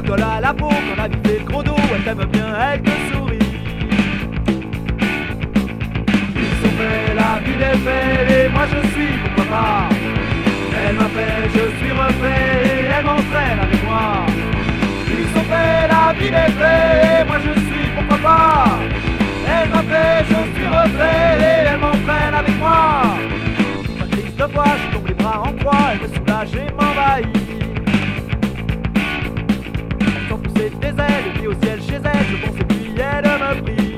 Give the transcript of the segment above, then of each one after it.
colle à la peau, quand la vie fait gros dos, elle t'aime bien, elle te sourit. Ils sont faits, la vie est belle, et moi je suis pourquoi pas. Elle m'a fait, je suis refait, et elle m'entraîne avec moi. Ils sont faits, la vie est belle, et moi je suis pourquoi pas. Elle m'a fait, je suis refait, et elle m'entraîne avec moi. Ma triste fois, je tombe les bras en croix, elle me soulage et m'envahit. Sans pousser des ailes, et puis au ciel chez elle, je pense et puis elle me prie.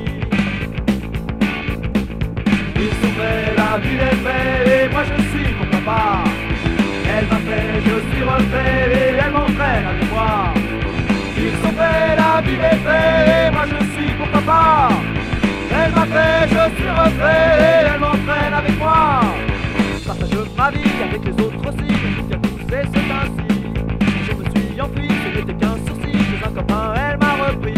Ils sont faits, la vie est belle, et moi je suis pourquoi pas. Elle m'a fait, je suis refait, et elle m'entraîne avec moi. Ils sont faits, la vie est belle, et moi je suis pourquoi pas. Elle m'a fait, je suis refait, et elle m'entraîne avec moi. Je partage ma vie avec les autres aussi, je soutiens tous et c'est ainsi. Je me suis enfui, ce n'était qu'un sourcil, chez un copain, elle m'a repris.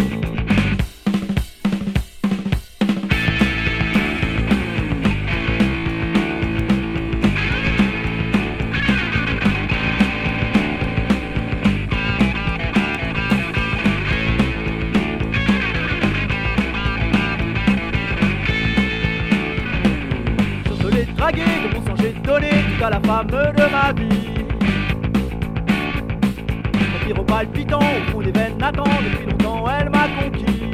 Dragué, de mon sang j'ai donné tout à la femme de ma vie. Mon pyro palpitant au fond des veines Nathan, depuis longtemps elle m'a conquis.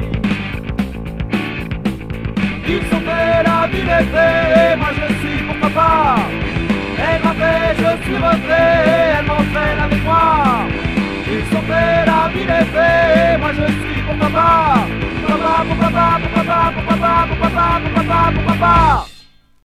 Ils sont faits, la vie est faite, et moi je suis pourquoi pas. Elle m'a fait, je suis refait, et elle m'entraîne avec moi. Ils sont faits, la vie est faite, et moi je suis pourquoi pas. Pourquoi pas, pourquoi pas, pourquoi pas, pourquoi pas, pourquoi pas, pourquoi pas, pourquoi pas.